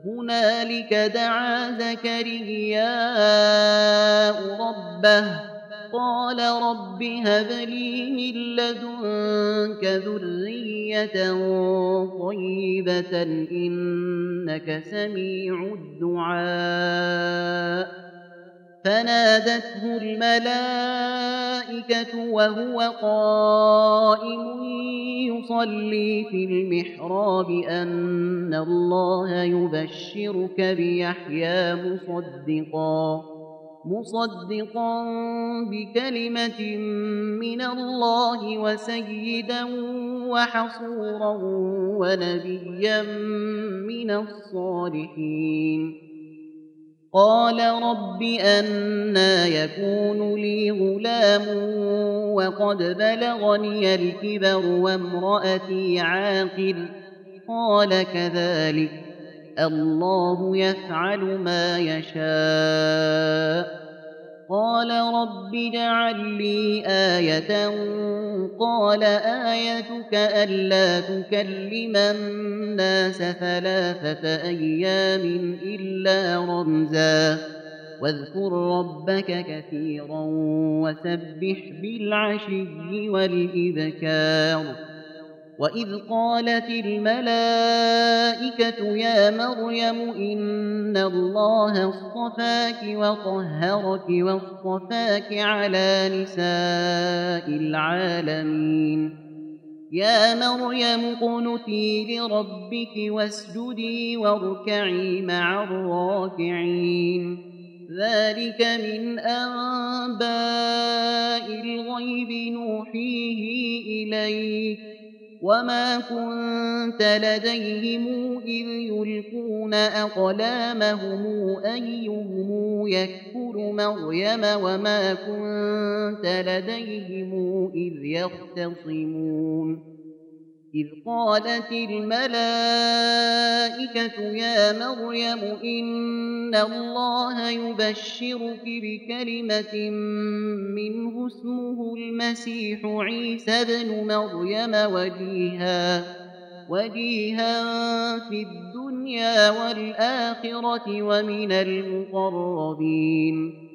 هنالك دعا زكرياء ربه قال رب هب لي من لدنك ذرية طيبة إنك سميع الدعاء فنادته الملائكة وهو قائم يصلي في المحراب أن الله يبشرك بيحيى مصدقا بكلمة من الله وسيدا وحصورا ونبيا من الصالحين قال رب أنى يكون لي غلام وقد بلغني الكبر وامرأتي عاقر قال كذلك الله يفعل ما يشاء قال رب اجعل لي آية قال آيتك ألا تكلم الناس 3 أيام إلا رمزا واذكر ربك كثيرا وسبح بالعشي والإبكار وإذ قالت الملائكة يا مريم إن الله اصطفاك وطهرك واصطفاك على نساء العالمين يا مريم اقنتي لربك واسجدي واركعي مع الراكعين ذلك من أنباء الغيب نوحيه إليك وما كنت لديهم إذ يلقون أقلامهم أيهم يكفل مريم وما كنت لديهم إذ يختصمون إذ قالت الملائكة يا مريم إن الله يبشرك بكلمة منه اسمه المسيح عيسى ابن مريم وجيها في الدنيا والآخرة ومن المقربين